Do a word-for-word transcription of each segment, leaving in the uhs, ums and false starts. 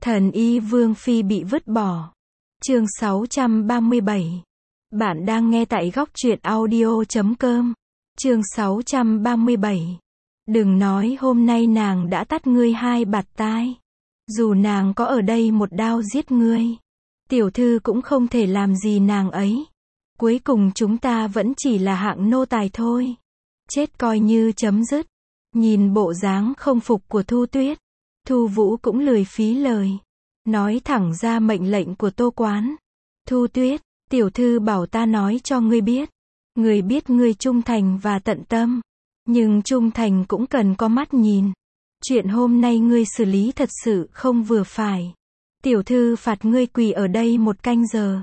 Thần y Vương Phi bị vứt bỏ. Chương sáu trăm ba mươi bảy. Bạn đang nghe tại góc truyện audio chấm com. Chương sáu trăm ba mươi bảy. Đừng nói hôm nay nàng đã tát ngươi hai bạt tai. Dù nàng có ở đây một đao giết ngươi, tiểu thư cũng không thể làm gì nàng ấy. Cuối cùng chúng ta vẫn chỉ là hạng nô tài thôi. Chết coi như chấm dứt. Nhìn bộ dáng không phục của Thu Tuyết, Thu Vũ cũng lười phí lời, nói thẳng ra mệnh lệnh của Tô Quán. Thu Tuyết, tiểu thư bảo ta nói cho ngươi biết. Ngươi biết ngươi trung thành và tận tâm, nhưng trung thành cũng cần có mắt nhìn. Chuyện hôm nay ngươi xử lý thật sự không vừa phải. Tiểu thư phạt ngươi quỳ ở đây một canh giờ.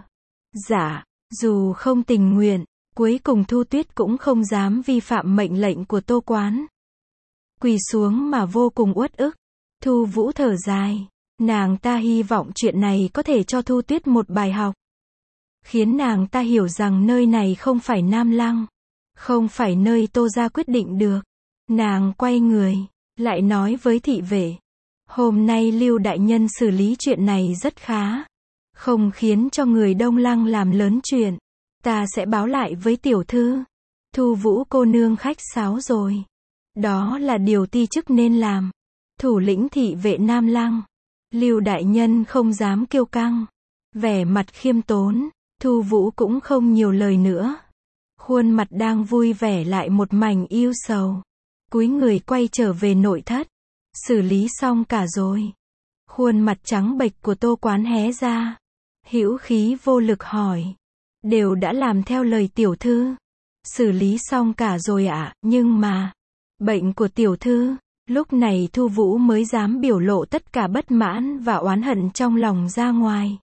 Dạ, dù không tình nguyện, cuối cùng Thu Tuyết cũng không dám vi phạm mệnh lệnh của Tô Quán. Quỳ xuống mà vô cùng uất ức. Thu Vũ thở dài, nàng ta hy vọng chuyện này có thể cho Thu Tuyết một bài học, khiến nàng ta hiểu rằng nơi này không phải Nam Lăng, không phải nơi Tô gia quyết định được. Nàng quay người, lại nói với thị vệ, hôm nay Lưu đại nhân xử lý chuyện này rất khá, không khiến cho người Đông Lăng làm lớn chuyện. Ta sẽ báo lại với tiểu thư. Thu Vũ cô nương khách sáo rồi. Đó là điều ti chức nên làm. Thủ lĩnh thị vệ Nam Lăng, Lưu đại nhân không dám kiêu căng, vẻ mặt khiêm tốn. Thu Vũ cũng không nhiều lời nữa. Khuôn mặt đang vui vẻ lại một mảnh yêu sầu. Cúi người quay trở về nội thất. Xử lý xong cả rồi. Khuôn mặt trắng bệch của Tô Quán hé ra, hữu khí vô lực hỏi, đều đã làm theo lời tiểu thư. Xử lý xong cả rồi ạ, à, nhưng mà bệnh của tiểu thư. Lúc này Thu Vũ mới dám biểu lộ tất cả bất mãn và oán hận trong lòng ra ngoài.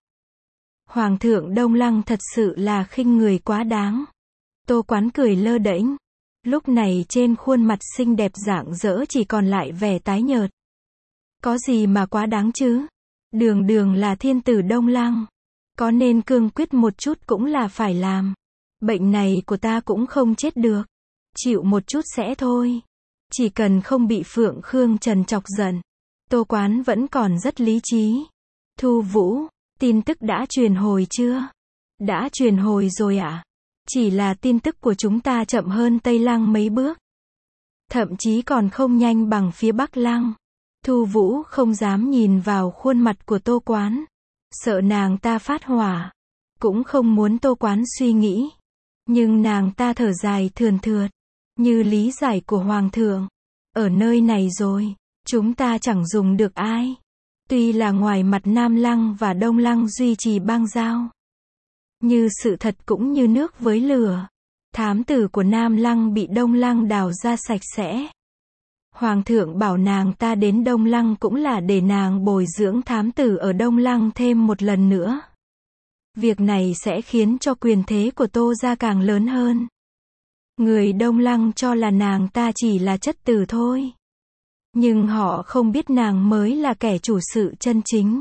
Hoàng thượng Đông Lăng thật sự là khinh người quá đáng. Tô Quán cười lơ đễnh. Lúc này trên khuôn mặt xinh đẹp rạng rỡ chỉ còn lại vẻ tái nhợt. Có gì mà quá đáng chứ? Đường đường là thiên tử Đông Lăng, có nên cương quyết một chút cũng là phải làm. Bệnh này của ta cũng không chết được. Chịu một chút sẽ thôi. Chỉ cần không bị Phượng Khương Trần chọc giận. Tô Quán vẫn còn rất lý trí. Thu Vũ, tin tức đã truyền hồi chưa? Đã truyền hồi rồi ạ. À? Chỉ là tin tức của chúng ta chậm hơn Tây Lăng mấy bước. Thậm chí còn không nhanh bằng phía Bắc Lăng. Thu Vũ không dám nhìn vào khuôn mặt của Tô Quán, sợ nàng ta phát hỏa. Cũng không muốn Tô Quán suy nghĩ. Nhưng nàng ta thở dài thườn thượt, như lý giải của Hoàng thượng. Ở nơi này rồi, chúng ta chẳng dùng được ai. Tuy là ngoài mặt Nam Lăng và Đông Lăng duy trì bang giao, như sự thật cũng như nước với lửa. Thám tử của Nam Lăng bị Đông Lăng đào ra sạch sẽ. Hoàng thượng bảo nàng ta đến Đông Lăng cũng là để nàng bồi dưỡng thám tử ở Đông Lăng thêm một lần nữa. Việc này sẽ khiến cho quyền thế của Tô gia càng lớn hơn. Người Đông Lăng cho là nàng ta chỉ là chất tử thôi. Nhưng họ không biết nàng mới là kẻ chủ sự chân chính.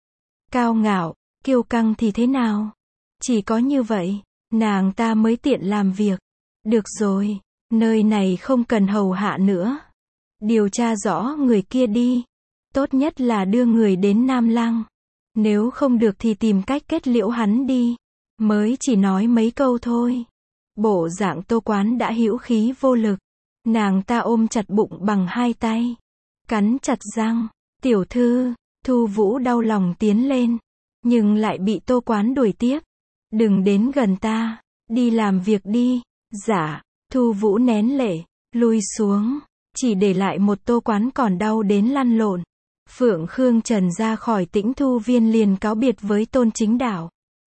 Cao ngạo, kiêu căng thì thế nào? Chỉ có như vậy, nàng ta mới tiện làm việc. Được rồi, nơi này không cần hầu hạ nữa. Điều tra rõ người kia đi. Tốt nhất là đưa người đến Nam Lăng. Nếu không được thì tìm cách kết liễu hắn đi. Mới chỉ nói mấy câu thôi. Bộ dạng Tô Quán đã hữu khí vô lực. Nàng ta ôm chặt bụng bằng hai tay, cắn chặt răng. Tiểu thư, Thu Vũ đau lòng tiến lên, nhưng lại bị Tô Quán đuổi tiếp. Đừng đến gần ta, đi làm việc đi. Dạ. Thu Vũ nén lệ, lui xuống, chỉ để lại một Tô Quán còn đau đến lăn lộn. Phượng Khương Trần ra khỏi Tĩnh Thu Viên liền cáo biệt với Tôn Chính Đạo.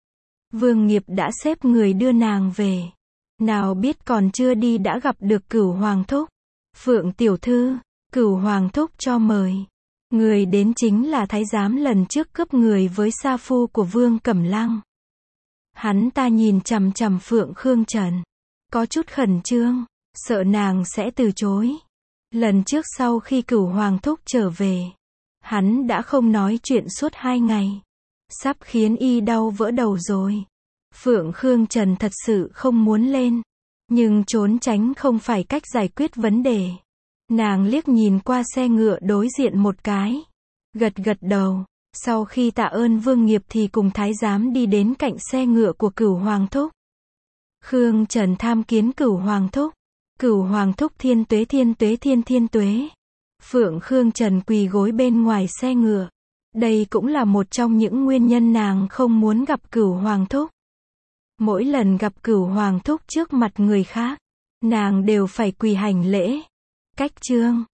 Vương Nghiệp đã xếp người đưa nàng về. Nào biết còn chưa đi đã gặp được Cửu Hoàng thúc. Phượng tiểu thư, Cửu Hoàng thúc cho mời. Người đến chính là thái giám lần trước cướp người với sa phu của Vương Cẩm Lăng. Hắn ta nhìn chằm chằm Phượng Khương Trần, có chút khẩn trương, sợ nàng sẽ từ chối. Lần trước sau khi Cửu Hoàng thúc trở về, hắn đã không nói chuyện suốt hai ngày, sắp khiến y đau vỡ đầu rồi. Phượng Khương Trần thật sự không muốn lên, nhưng trốn tránh không phải cách giải quyết vấn đề. Nàng liếc nhìn qua xe ngựa đối diện một cái, gật gật đầu, Sau khi tạ ơn Vương Nghiệp thì cùng thái giám đi đến cạnh xe ngựa của Cửu Hoàng Thúc. Khương Trần tham kiến Cửu Hoàng Thúc. Cửu Hoàng Thúc thiên tuế thiên tuế thiên thiên tuế. Phượng Khương Trần quỳ gối bên ngoài xe ngựa. Đây cũng là một trong những nguyên nhân nàng không muốn gặp Cửu Hoàng Thúc. Mỗi lần gặp Cửu Hoàng Thúc trước mặt người khác, nàng đều phải quỳ hành lễ. Cách chương